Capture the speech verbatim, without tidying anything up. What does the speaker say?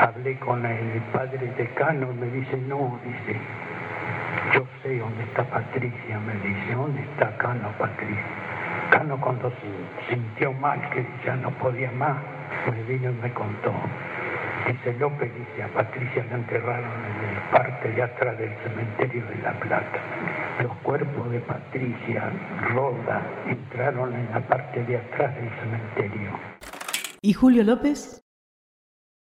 hablé con el padre decano y me dice, no, dice, yo sé dónde está Patricia, me dice, ¿dónde está Cano, Patricia? Cano cuando se sintió mal, que ya no podía más, me vino y me contó. Dice López, dice, a Patricia la enterraron en la parte de atrás del cementerio de La Plata. Los cuerpos de Patricia, Roda, entraron en la parte de atrás del cementerio. ¿Y Julio López?